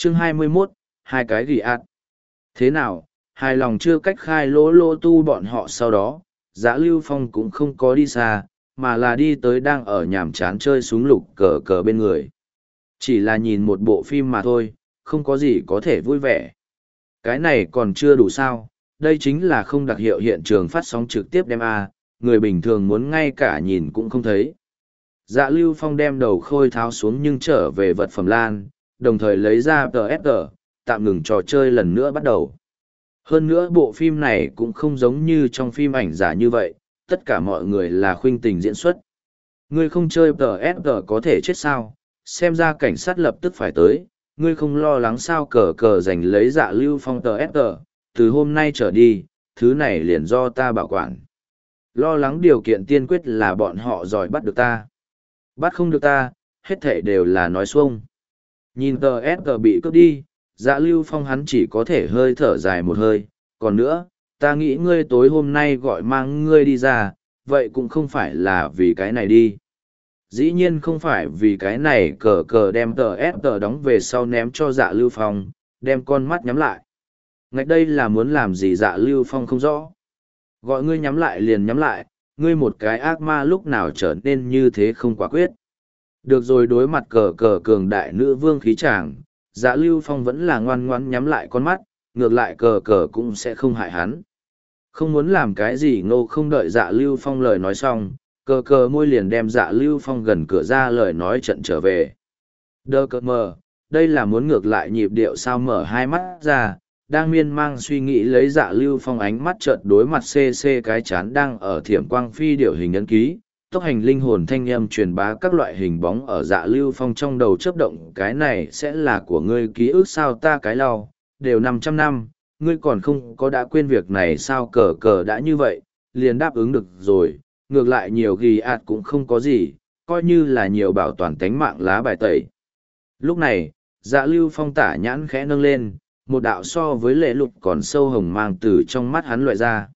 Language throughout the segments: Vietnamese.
Chương 21, hai cái ghi ạt. Thế nào, hài lòng chưa? Cách khai lỗ lô tu bọn họ sau đó, Dã Lưu Phong cũng không có đi xa, mà là đi tới đang ở nhàm chán chơi súng lục cờ cờ bên người. Chỉ là nhìn một bộ phim mà thôi, không có gì có thể vui vẻ. Cái này còn chưa đủ sao, đây chính là không đặc hiệu hiện trường phát sóng trực tiếp đem người bình thường muốn ngay cả nhìn cũng không thấy. Dạ Lưu Phong đem đầu khôi tháo xuống nhưng trở về vật phẩm lan, đồng thời lấy ra TSG, tạm ngừng trò chơi lần nữa bắt đầu. Hơn nữa bộ phim này cũng không giống như trong phim ảnh giả như vậy, tất cả mọi người là khuynh tình diễn xuất. Ngươi không chơi TSG có thể chết sao, xem ra cảnh sát lập tức phải tới, ngươi không lo lắng sao? Cờ cờ giành lấy Dạ Lưu Phong TSG, từ hôm nay trở đi, thứ này liền do ta bảo quản. Lo lắng điều kiện tiên quyết là bọn họ giỏi bắt được ta. Bắt không được ta, hết thảy đều là nói xuông. Nhìn TSG bị cướp đi, Dạ Lưu Phong hắn chỉ có thể hơi thở dài một hơi. Còn nữa, ta nghĩ ngươi tối hôm nay gọi mang ngươi đi ra, vậy cũng không phải là vì cái này đi. Dĩ nhiên không phải vì cái này. Cờ cờ đem TSG đóng về sau ném cho Dạ Lưu Phong, đem con mắt nhắm lại. Ngạch đây là muốn làm gì? Dạ Lưu Phong không rõ. Gọi ngươi nhắm lại liền nhắm lại, ngươi một cái ác ma lúc nào trở nên như thế không quả quyết. Được rồi, đối mặt cờ cờ cường đại nữ vương khí tràng, Dạ Lưu Phong vẫn là ngoan ngoãn nhắm lại con mắt, ngược lại cờ cờ cũng sẽ không hại hắn. Không muốn làm cái gì ngô. Không đợi Dạ Lưu Phong lời nói xong, cờ cờ môi liền đem Dạ Lưu Phong gần cửa ra lời nói trận trở về. Đơ cờ mờ, đây là muốn ngược lại nhịp điệu sao? Mở hai mắt ra, đang miên mang suy nghĩ lấy Dạ Lưu Phong ánh mắt chợt đối mặt CC cái chán đang ở thiểm quang phi điệu hình ấn ký, tốc hành linh hồn thanh âm truyền bá các loại hình bóng ở Dạ Lưu Phong trong đầu chớp động. Cái này sẽ là của ngươi ký ức sao? Ta cái lau, đều 500 năm, ngươi còn không có đã quên việc này sao? Cờ cờ đã như vậy, liền đáp ứng được rồi, ngược lại nhiều ghi ạt cũng không có gì, coi như là nhiều bảo toàn tánh mạng lá bài tẩy. Lúc này, Dạ Lưu Phong tả nhãn khẽ nâng lên, một đạo so với lệ lục còn sâu hồng mang từ trong mắt hắn loại ra.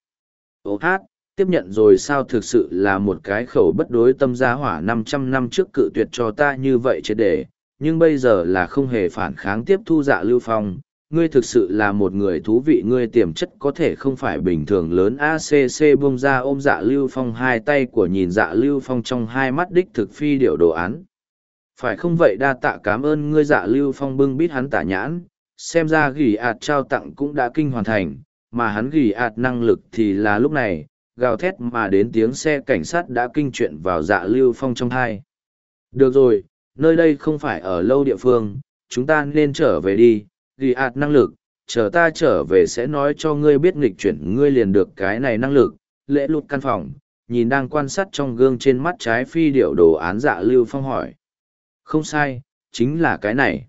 Ô hát, tiếp nhận rồi sao? Thực sự là một cái khẩu bất đối tâm. Giá hỏa 500 năm trước cự tuyệt cho ta như vậy triệt để, nhưng bây giờ là không hề phản kháng tiếp thu. Dạ Lưu Phong, ngươi thực sự là một người thú vị, ngươi tiềm chất có thể không phải bình thường lớn. ACC bông ra ôm Dạ Lưu Phong hai tay của, nhìn Dạ Lưu Phong trong hai mắt đích thực phi điệu đồ án. Phải không vậy? Đa tạ cảm ơn ngươi. Dạ Lưu Phong bưng bít hắn tả nhãn, xem ra gỉ ạt trao tặng cũng đã kinh hoàn thành, mà hắn gỉ ạt năng lực thì là lúc này, gào thét mà đến tiếng xe cảnh sát đã kinh chuyện vào Dạ Lưu Phong trong thai. Được rồi, nơi đây không phải ở lâu địa phương, chúng ta nên trở về đi. Gỉ ạt năng lực, chờ ta trở về sẽ nói cho ngươi biết. Nghịch chuyển ngươi liền được cái này năng lực. Lễ lụt căn phòng, nhìn đang quan sát trong gương trên mắt trái phi điệu đồ án, Dạ Lưu Phong hỏi. Không sai, chính là cái này.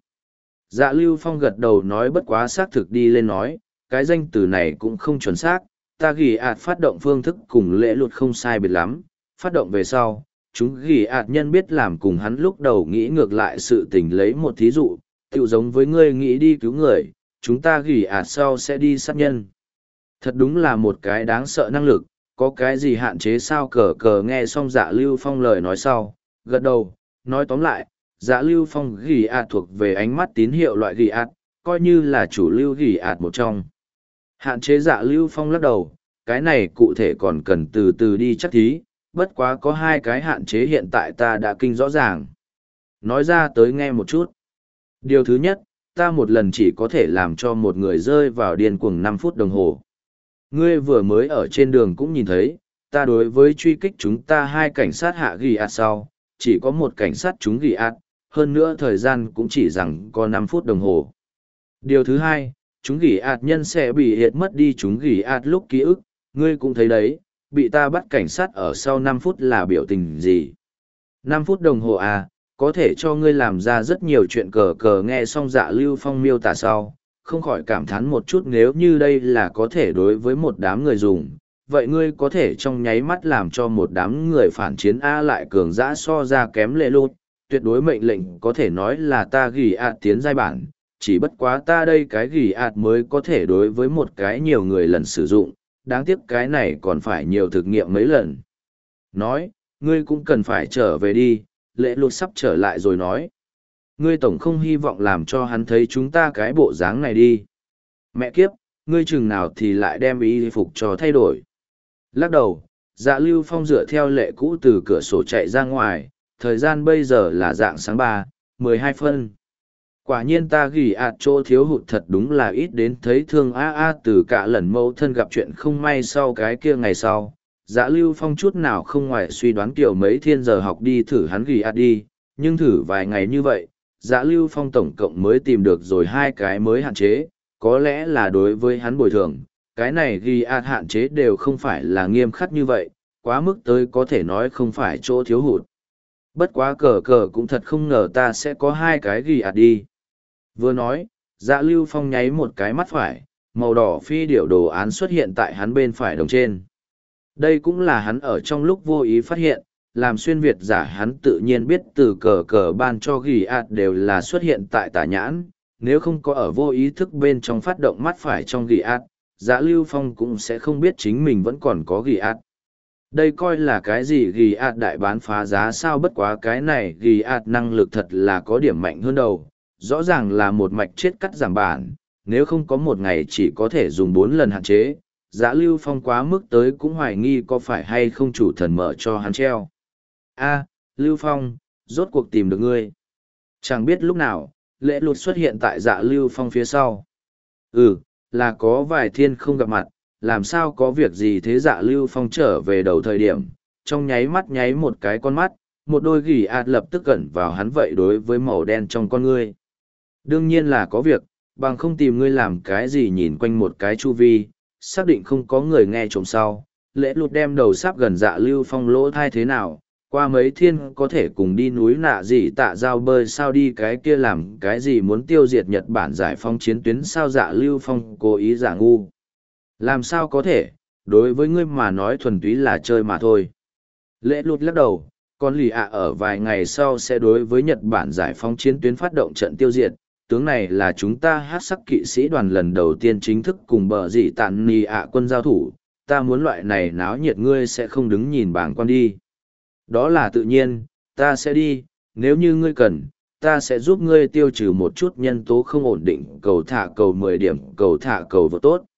Dạ Lưu Phong gật đầu nói, bất quá xác thực đi lên nói, cái danh từ này cũng không chuẩn xác, ta ghi ạt phát động phương thức cùng lễ luật không sai biệt lắm, phát động về sau, chúng ghi ạt nhân biết làm cùng hắn lúc đầu nghĩ ngược lại sự tình. Lấy một thí dụ, tự giống với ngươi nghĩ đi cứu người, chúng ta ghi ạt sau sẽ đi sát nhân. Thật đúng là một cái đáng sợ năng lực, có cái gì hạn chế sao? Cờ cờ nghe xong Dạ Lưu Phong lời nói sau, gật đầu, nói tóm lại, Dạ Lưu Phong ghi ạt thuộc về ánh mắt tín hiệu loại ghi ạt, coi như là chủ lưu ghi ạt một trong. Hạn chế? Dạ Lưu Phong lắc đầu, cái này cụ thể còn cần từ từ đi chắc thí, bất quá có hai cái hạn chế hiện tại ta đã kinh rõ ràng. Nói ra tới nghe một chút. Điều thứ nhất, ta một lần chỉ có thể làm cho một người rơi vào điên cuồng 5 phút đồng hồ. Ngươi vừa mới ở trên đường cũng nhìn thấy, ta đối với truy kích chúng ta hai cảnh sát hạ ghi ạt sau, chỉ có một cảnh sát chúng ghi ạt, hơn nữa thời gian cũng chỉ rằng có 5 phút đồng hồ. Điều thứ hai, chúng gỉ ạt nhân sẽ bị hiệt mất đi chúng gỉ ạt lúc ký ức, ngươi cũng thấy đấy, bị ta bắt cảnh sát ở sau 5 phút là biểu tình gì. 5 phút đồng hồ à, có thể cho ngươi làm ra rất nhiều chuyện. Cờ cờ nghe xong Dạ Lưu Phong miêu tả sau, không khỏi cảm thán một chút. Nếu như đây là có thể đối với một đám người dùng, vậy ngươi có thể trong nháy mắt làm cho một đám người phản chiến lại cường dã so ra kém lệ lụt. Tuyệt đối mệnh lệnh có thể nói là ta gỉ ạt tiến giai bản, chỉ bất quá ta đây cái gỉ ạt mới có thể đối với một cái nhiều người lần sử dụng, đáng tiếc cái này còn phải nhiều thực nghiệm mấy lần. Nói, ngươi cũng cần phải trở về đi, lệ lụt sắp trở lại rồi nói. Ngươi tổng không hy vọng làm cho hắn thấy chúng ta cái bộ dáng này đi. Mẹ kiếp, ngươi chừng nào thì lại đem y phục cho thay đổi. Lắc đầu, Dạ Lưu Phong dựa theo lệ cũ từ cửa sổ chạy ra ngoài, thời gian bây giờ là dạng sáng 3:12. Quả nhiên ta ghi chỗ thiếu hụt thật đúng là ít đến thấy thương từ cả lần mẫu thân gặp chuyện không may sau cái kia ngày sau. Dạ Lưu Phong chút nào không ngoài suy đoán kiểu mấy thiên giờ học đi thử hắn ghi đi, nhưng thử vài ngày như vậy, Dạ Lưu Phong tổng cộng mới tìm được rồi 2 cái mới hạn chế, có lẽ là đối với hắn bồi thường, cái này ghi hạn chế đều không phải là nghiêm khắc như vậy, quá mức tới có thể nói không phải chỗ thiếu hụt. Bất quá cờ cũng thật không ngờ ta sẽ có 2 cái ghi đi. Vừa nói, Dạ Lưu Phong nháy một cái mắt phải, màu đỏ phi điểu đồ án xuất hiện tại hắn bên phải đồng trên. Đây cũng là hắn ở trong lúc vô ý phát hiện, làm xuyên Việt giả hắn tự nhiên biết từ cờ ban cho ghi đều là xuất hiện tại tả nhãn, nếu không có ở vô ý thức bên trong phát động mắt phải trong ghi Dạ Lưu Phong cũng sẽ không biết chính mình vẫn còn có ghi Đây coi là cái gì ghi đại bán phá giá sao, bất quá cái này ghi năng lực thật là có điểm mạnh hơn đầu, rõ ràng là một mạch chết cắt giảm bản, nếu không có một ngày chỉ có thể dùng 4 lần hạn chế. Dạ Lưu Phong quá mức tới cũng hoài nghi có phải hay không chủ thần mở cho hắn treo. Lưu Phong, rốt cuộc tìm được ngươi. Chẳng biết lúc nào, Lễ Lụt xuất hiện tại Dạ Lưu Phong phía sau. Là có vài thiên không gặp mặt, làm sao có việc gì thế? Dạ Lưu Phong trở về đầu thời điểm, trong nháy mắt nháy một cái con mắt, một đôi gỉ lập tức gần vào hắn vậy đối với màu đen trong con ngươi. Đương nhiên là có việc, bằng không tìm ngươi làm cái gì nhìn quanh một cái chu vi, xác định không có người nghe trộm sau. Lễ Lụt đem đầu sắp gần Dạ Lưu Phong lỗ thai thế nào, qua mấy thiên có thể cùng đi núi nạ gì tạ giao bơi sao, đi cái kia làm cái gì muốn tiêu diệt Nhật Bản giải phóng chiến tuyến sao? Dạ Lưu Phong cố ý giả ngu. Làm sao có thể, đối với ngươi mà nói thuần túy là chơi mà thôi. Lễ Lụt lắc đầu, con lì ở vài ngày sau sẽ đối với Nhật Bản giải phóng chiến tuyến phát động trận tiêu diệt. Tướng này là chúng ta hát sắc kỵ sĩ đoàn lần đầu tiên chính thức cùng bờ dị tàn nì quân giao thủ, ta muốn loại này náo nhiệt ngươi sẽ không đứng nhìn bảng quan đi. Đó là tự nhiên, ta sẽ đi, nếu như ngươi cần, ta sẽ giúp ngươi tiêu trừ một chút nhân tố không ổn định, cầu thả cầu 10 điểm, cầu thả cầu vô tốt.